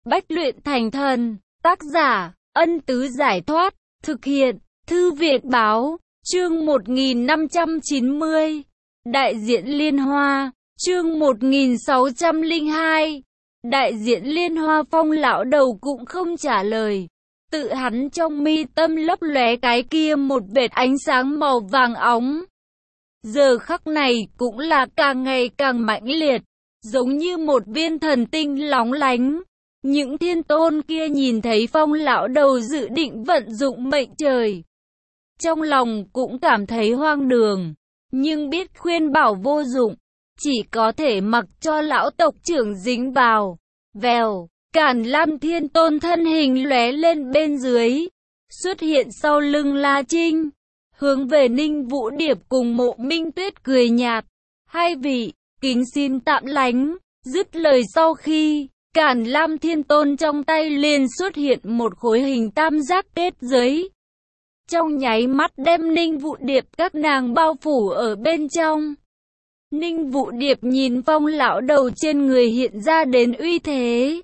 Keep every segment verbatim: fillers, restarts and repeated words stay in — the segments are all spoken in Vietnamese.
Bách luyện thành thần. Tác giả, Ân Tứ Giải Thoát. Thực hiện, Thư viện Báo. Chương một nghìn năm trăm chín mươi. Đại diện Liên Hoa. Chương một nghìn sáu trăm lẻ hai. Đại diện Liên Hoa. Phong lão đầu cũng không trả lời. Tự hắn trong mi tâm lấp lóe cái kia một vệt ánh sáng màu vàng óng. Giờ khắc này cũng là càng ngày càng mãnh liệt, giống như một viên thần tinh lóng lánh. Những thiên tôn kia nhìn thấy Phong lão đầu dự định vận dụng mệnh trời, trong lòng cũng cảm thấy hoang đường, nhưng biết khuyên bảo vô dụng, chỉ có thể mặc cho lão tộc trưởng dính vào. Vèo, Càn Lam Thiên Tôn thân hình lóe lên bên dưới, xuất hiện sau lưng La Trinh, hướng về Ninh Vũ Điệp cùng Mộ Minh Tuyết cười nhạt. Hai vị, kính xin tạm lánh. Dứt lời sau khi, Càn Lam Thiên Tôn trong tay liền xuất hiện một khối hình tam giác kết giới. Trong nháy mắt đem Ninh Vũ Điệp các nàng bao phủ ở bên trong. Ninh Vũ Điệp nhìn Phong lão đầu trên người hiện ra đến uy thế,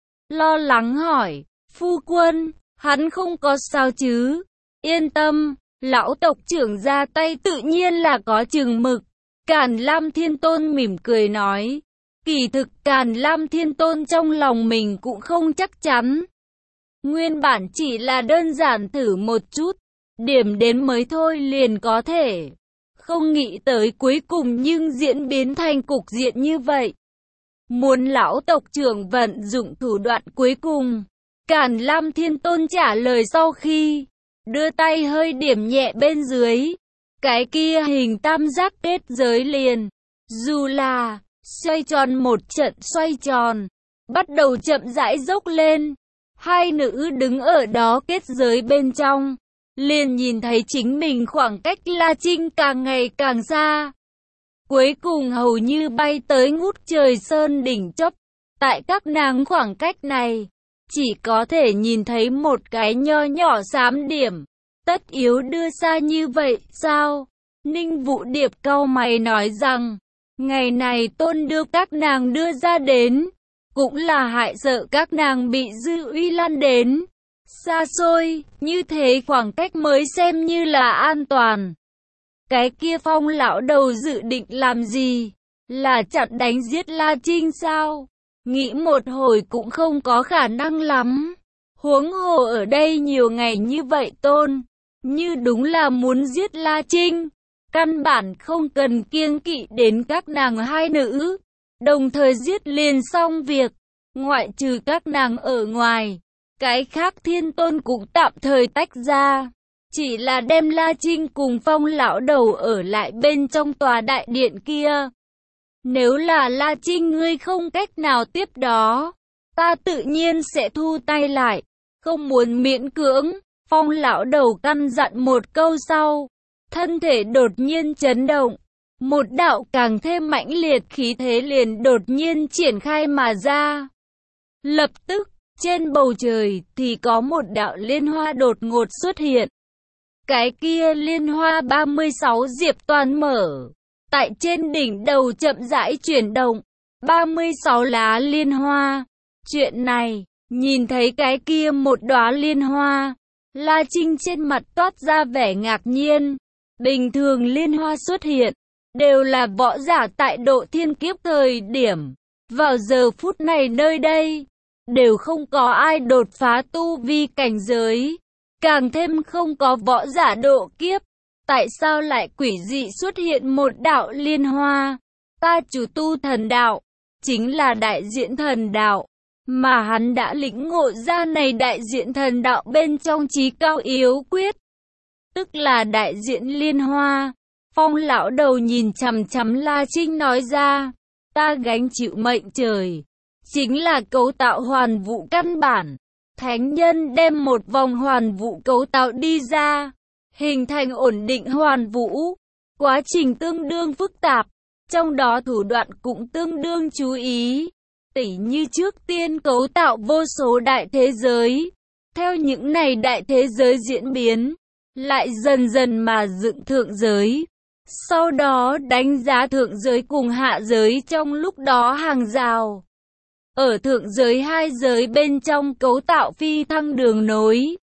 lo lắng hỏi, phu quân, hắn không có sao chứ? Yên tâm, lão tộc trưởng ra tay tự nhiên là có chừng mực. Càn Lam Thiên Tôn mỉm cười nói. Kỳ thực Càn Lam Thiên Tôn trong lòng mình cũng không chắc chắn. Nguyên bản chỉ là đơn giản thử một chút, điểm đến mới thôi liền có thể. Không nghĩ tới cuối cùng nhưng diễn biến thành cục diện như vậy. Muốn lão tộc trưởng vận dụng thủ đoạn cuối cùng. Càn Lam Thiên Tôn trả lời sau khi đưa tay hơi điểm nhẹ bên dưới, cái kia hình tam giác kết giới liền, dù là xoay tròn một trận xoay tròn, bắt đầu chậm rãi dốc lên. Hai nữ đứng ở đó kết giới bên trong, liền nhìn thấy chính mình khoảng cách La Trinh càng ngày càng xa. Cuối cùng hầu như bay tới ngút trời sơn đỉnh chóp. Tại các nàng khoảng cách này, chỉ có thể nhìn thấy một cái nho nhỏ xám điểm. Tất yếu đưa xa như vậy sao? Ninh Vũ Điệp cau mày nói rằng, ngày này tôn đưa các nàng đưa ra đến, cũng là hại sợ các nàng bị dư uy lan đến. Xa xôi, như thế khoảng cách mới xem như là an toàn. Cái kia Phong lão đầu dự định làm gì? Là chặn đánh giết La Trinh sao? Nghĩ một hồi cũng không có khả năng lắm. Huống hồ ở đây nhiều ngày như vậy tôn, như đúng là muốn giết La Trinh. Căn bản không cần kiêng kỵ đến các nàng hai nữ, đồng thời giết liền xong việc. Ngoại trừ các nàng ở ngoài, cái khác thiên tôn cũng tạm thời tách ra, chỉ là đem La Trinh cùng Phong lão đầu ở lại bên trong tòa đại điện kia. Nếu là La Trinh ngươi không cách nào tiếp đó, ta tự nhiên sẽ thu tay lại, không muốn miễn cưỡng. Phong lão đầu căn dặn một câu sau, thân thể đột nhiên chấn động, một đạo càng thêm mãnh liệt khí thế liền đột nhiên triển khai mà ra. Lập tức, trên bầu trời thì có một đạo liên hoa đột ngột xuất hiện. Cái kia liên hoa ba mươi sáu diệp toàn mở, tại trên đỉnh đầu chậm rãi chuyển động, ba mươi sáu lá liên hoa. Chuyện này, nhìn thấy cái kia một đóa liên hoa, La Trinh trên mặt toát ra vẻ ngạc nhiên. Bình thường liên hoa xuất hiện, đều là võ giả tại độ thiên kiếp thời điểm. Vào giờ phút này nơi đây, đều không có ai đột phá tu vi cảnh giới, càng thêm không có võ giả độ kiếp. Tại sao lại quỷ dị xuất hiện một đạo liên hoa? Ta chủ tu thần đạo, chính là đại diện thần đạo, mà hắn đã lĩnh ngộ ra này đại diện thần đạo bên trong chí cao yếu quyết, tức là đại diện liên hoa. Phong lão đầu nhìn chằm chằm La Trinh nói ra, ta gánh chịu mệnh trời, chính là cấu tạo hoàn vũ căn bản. Thánh nhân đem một vòng hoàn vũ cấu tạo đi ra, hình thành ổn định hoàn vũ. Quá trình tương đương phức tạp, trong đó thủ đoạn cũng tương đương chú ý. Tỉ như trước tiên cấu tạo vô số đại thế giới, theo những này đại thế giới diễn biến, lại dần dần mà dựng thượng giới. Sau đó đánh giá thượng giới cùng hạ giới trong lúc đó hàng rào. Ở thượng giới hai giới bên trong cấu tạo phi thăng đường nối.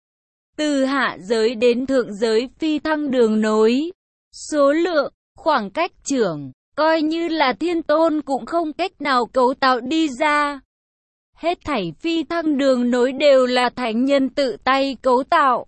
Từ hạ giới đến thượng giới phi thăng đường nối. Số lượng, khoảng cách trưởng, coi như là thiên tôn cũng không cách nào cấu tạo đi ra. Hết thảy phi thăng đường nối đều là thánh nhân tự tay cấu tạo.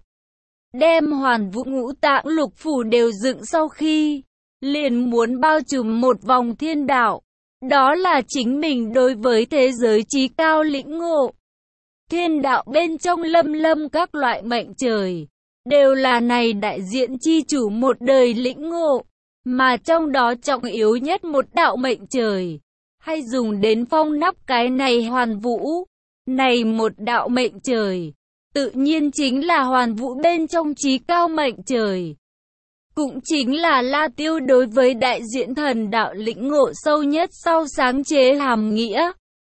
Đem hoàn vũ ngũ tạng lục phủ đều dựng sau khi liền muốn bao trùm một vòng thiên đạo. Đó là chính mình đối với thế giới trí cao lĩnh ngộ. Thiên đạo bên trong lâm lâm các loại mệnh trời, đều là này đại diện chi chủ một đời lĩnh ngộ, mà trong đó trọng yếu nhất một đạo mệnh trời, hay dùng đến phong nắp cái này hoàn vũ. Này một đạo mệnh trời, tự nhiên chính là hoàn vũ bên trong trí cao mệnh trời. Cũng chính là La Tiêu đối với đại diện thần đạo lĩnh ngộ sâu nhất sau sáng chế hàm nghĩa.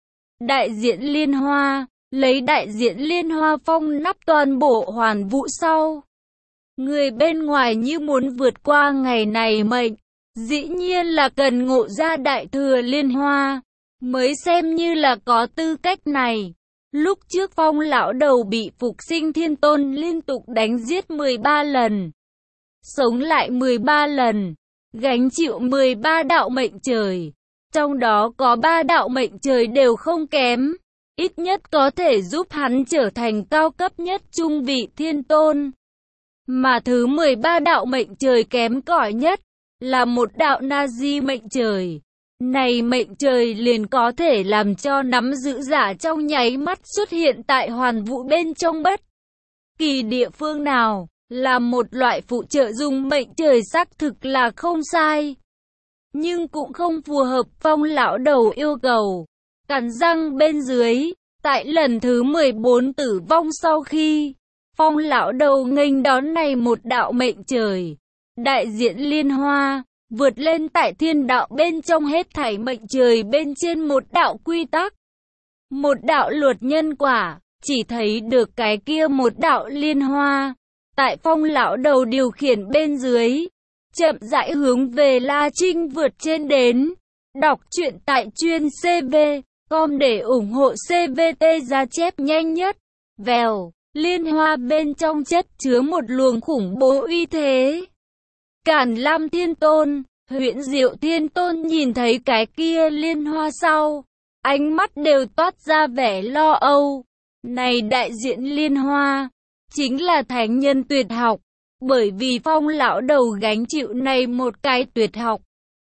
Đại diện liên hoa, lấy đại diện liên hoa phong nắp toàn bộ hoàn vũ sau. Người bên ngoài như muốn vượt qua ngày này mệnh, dĩ nhiên là cần ngộ ra đại thừa liên hoa, mới xem như là có tư cách này. Lúc trước Phong lão đầu bị phục sinh thiên tôn liên tục đánh giết mười ba lần. Sống lại mười ba lần, gánh chịu mười ba đạo mệnh trời, trong đó có ba đạo mệnh trời đều không kém, ít nhất có thể giúp hắn trở thành cao cấp nhất trung vị thiên tôn. Mà thứ mười ba đạo mệnh trời kém cỏi nhất, là một đạo na-di mệnh trời. Này mệnh trời liền có thể làm cho nắm giữ giả trong nháy mắt xuất hiện tại hoàn vũ bên trong bất kỳ địa phương nào. Là một loại phụ trợ dùng mệnh trời xác thực là không sai, nhưng cũng không phù hợp Phong lão đầu yêu cầu. Cắn răng bên dưới, tại lần thứ mười bốn tử vong sau khi Phong lão đầu nghênh đón này một đạo mệnh trời, đại diện liên hoa, vượt lên tại thiên đạo bên trong hết thảy mệnh trời bên trên một đạo quy tắc, một đạo luật nhân quả, chỉ thấy được cái kia một đạo liên hoa. Tại Phong lão đầu điều khiển bên dưới, chậm rãi hướng về La Trinh vượt trên đến. Đọc truyện tại chuyên xê vê chấm com để ủng hộ xê vê tê ra chép nhanh nhất. Vèo, liên hoa bên trong chất chứa một luồng khủng bố uy thế. Cản Lam Thiên Tôn, Huyễn Diệu Thiên Tôn nhìn thấy cái kia liên hoa sau, ánh mắt đều toát ra vẻ lo âu. Này đại diện liên hoa, chính là thánh nhân tuyệt học, bởi vì Phong lão đầu gánh chịu này một cái tuyệt học,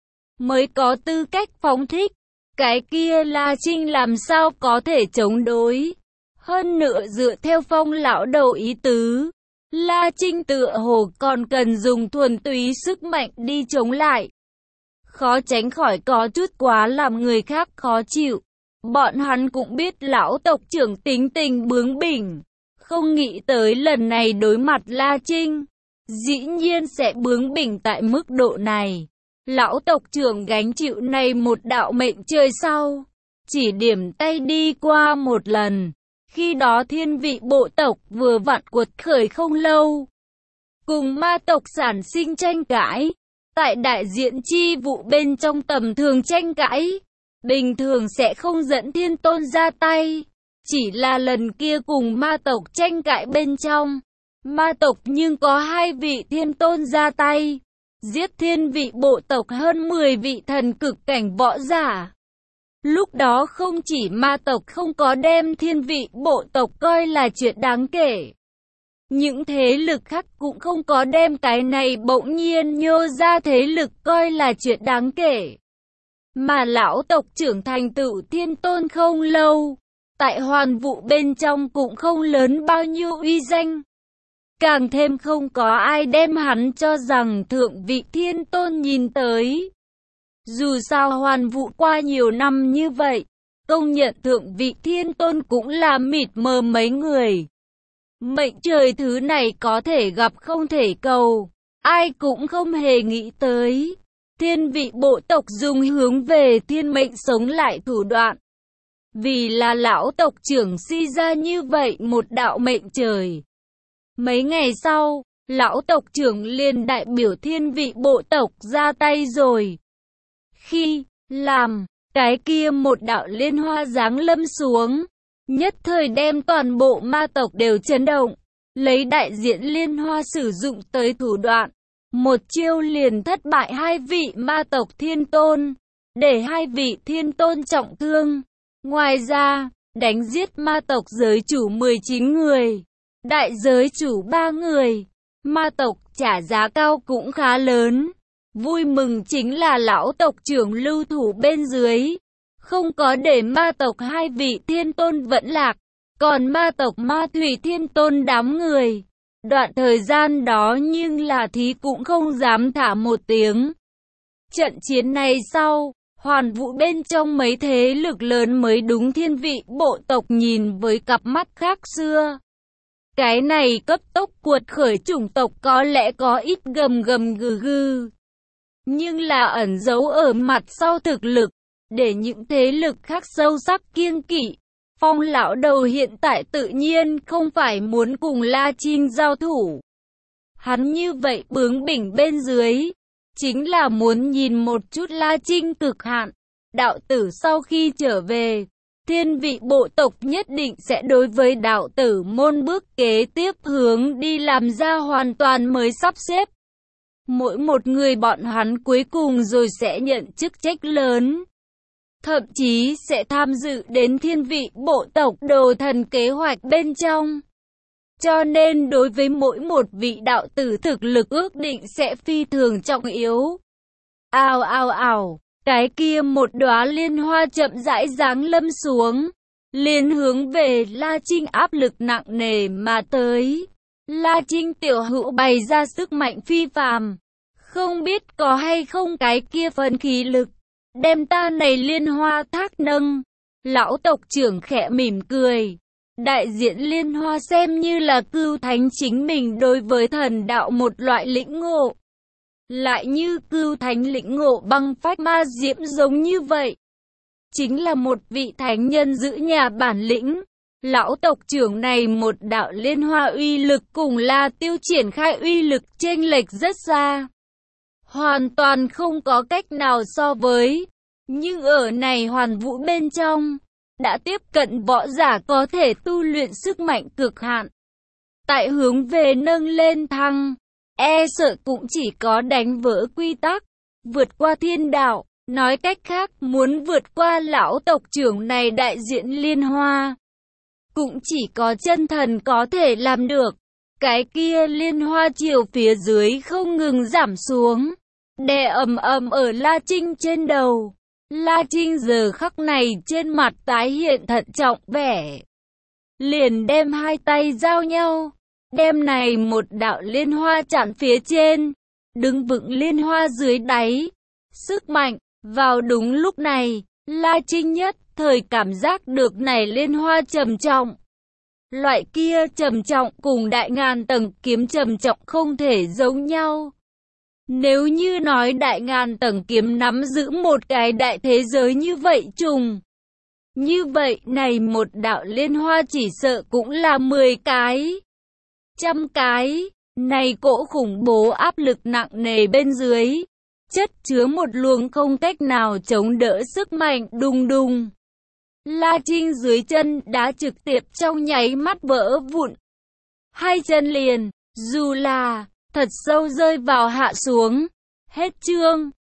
mới có tư cách phóng thích. Cái kia La Trinh làm sao có thể chống đối. Hơn nữa dựa theo Phong lão đầu ý tứ, La Trinh tựa hồ còn cần dùng thuần túy sức mạnh đi chống lại. Khó tránh khỏi có chút quá làm người khác khó chịu. Bọn hắn cũng biết lão tộc trưởng tính tình bướng bỉnh, không nghĩ tới lần này đối mặt La Trinh, dĩ nhiên sẽ bướng bỉnh tại mức độ này. Lão tộc trưởng gánh chịu này một đạo mệnh trời sau, chỉ điểm tay đi qua một lần. Khi đó thiên vị bộ tộc vừa vặn cuột khởi không lâu, cùng ma tộc sản sinh tranh cãi. Tại đại diện chi vụ bên trong tầm thường tranh cãi, bình thường sẽ không dẫn thiên tôn ra tay. Chỉ là lần kia cùng ma tộc tranh cãi bên trong, ma tộc nhưng có hai vị thiên tôn ra tay, giết thiên vị bộ tộc hơn mười vị thần cực cảnh võ giả. Lúc đó không chỉ ma tộc không có đem thiên vị bộ tộc coi là chuyện đáng kể, những thế lực khác cũng không có đem cái này bỗng nhiên nhô ra thế lực coi là chuyện đáng kể. Mà lão tộc trưởng thành tựu thiên tôn không lâu, tại hoàn vũ bên trong cũng không lớn bao nhiêu uy danh. Càng thêm không có ai đem hắn cho rằng thượng vị thiên tôn nhìn tới. Dù sao hoàn vũ qua nhiều năm như vậy, công nhận thượng vị thiên tôn cũng là mịt mờ mấy người. Mệnh trời thứ này có thể gặp không thể cầu, ai cũng không hề nghĩ tới. Thiên vị bộ tộc dùng hướng về thiên mệnh sống lại thủ đoạn. Vì là lão tộc trưởng si ra như vậy một đạo mệnh trời. Mấy ngày sau, lão tộc trưởng liền đại biểu thiên vị bộ tộc ra tay rồi. Khi làm Cái kia một đạo liên hoa giáng lâm xuống, nhất thời đem toàn bộ ma tộc đều chấn động. Lấy đại diện liên hoa sử dụng tới thủ đoạn, một chiêu liền thất bại hai vị ma tộc thiên tôn, để hai vị thiên tôn trọng thương. Ngoài ra, đánh giết ma tộc giới chủ mười chín người, đại giới chủ ba người. Ma tộc trả giá cao cũng khá lớn. Vui mừng chính là lão tộc trưởng lưu thủ bên dưới, không có để ma tộc hai vị thiên tôn vẫn lạc. Còn ma tộc ma thủy thiên tôn đám người, đoạn thời gian đó nhưng là thí cũng không dám thả một tiếng. Trận chiến này sau, hoàn vũ bên trong mấy thế lực lớn mới đúng thiên vị bộ tộc nhìn với cặp mắt khác xưa. Cái này cấp tốc cuột khởi chủng tộc có lẽ có ít gầm gầm gừ gừ, nhưng là ẩn giấu ở mặt sau thực lực, để những thế lực khác sâu sắc kiêng kỵ. Phong lão đầu hiện tại tự nhiên không phải muốn cùng La Trinh giao thủ. Hắn như vậy bướng bỉnh bên dưới, chính là muốn nhìn một chút La Trinh cực hạn. Đạo tử sau khi trở về, thiên vị bộ tộc nhất định sẽ đối với đạo tử môn bước kế tiếp hướng đi làm ra hoàn toàn mới sắp xếp. Mỗi một người bọn hắn cuối cùng rồi sẽ nhận chức trách lớn, thậm chí sẽ tham dự đến thiên vị bộ tộc đồ thần kế hoạch bên trong. Cho nên đối với mỗi một vị đạo tử thực lực ước định sẽ phi thường trọng yếu. Ào ào ào, cái kia một đóa liên hoa chậm rãi giáng lâm xuống, liền hướng về La Trinh áp lực nặng nề mà tới. La Trinh tiểu hữu bày ra sức mạnh phi phàm, không biết có hay không cái kia phần khí lực, đem ta này liên hoa thác nâng. Lão tộc trưởng khẽ mỉm cười. Đại diện liên hoa xem như là cưu thánh chính mình đối với thần đạo một loại lĩnh ngộ. Lại như cưu thánh lĩnh ngộ băng phách ma diễm giống như vậy. Chính là một vị thánh nhân giữ nhà bản lĩnh. Lão tộc trưởng này một đạo liên hoa uy lực cùng La Tiêu triển khai uy lực chênh lệch rất xa, hoàn toàn không có cách nào so với. Nhưng ở này hoàn vũ bên trong, đã tiếp cận võ giả có thể tu luyện sức mạnh cực hạn. Tại hướng về nâng lên thăng, e sợ cũng chỉ có đánh vỡ quy tắc, vượt qua thiên đạo. Nói cách khác, muốn vượt qua lão tộc trưởng này đại diện liên hoa, cũng chỉ có chân thần có thể làm được. Cái kia liên hoa chiều phía dưới không ngừng giảm xuống, đè ầm ầm ở La Trinh trên đầu. La Trinh giờ khắc này trên mặt tái hiện thận trọng vẻ, liền đem hai tay giao nhau, đem này một đạo liên hoa chặn phía trên, đứng vững liên hoa dưới đáy. Sức mạnh, vào đúng lúc này, La Trinh nhất thời cảm giác được này liên hoa trầm trọng. Loại kia trầm trọng cùng đại ngàn tầng kiếm trầm trọng không thể giống nhau. Nếu như nói đại ngàn tầng kiếm nắm giữ một cái đại thế giới như vậy trùng, như vậy này một đạo liên hoa chỉ sợ cũng là mười cái, trăm cái. Này cỗ khủng bố áp lực nặng nề bên dưới, chất chứa một luồng không cách nào chống đỡ sức mạnh đùng đùng. La Trinh dưới chân đá trực tiếp trong nháy mắt vỡ vụn. Hai chân liền, dù là thật sâu rơi vào hạ xuống. Hết chương.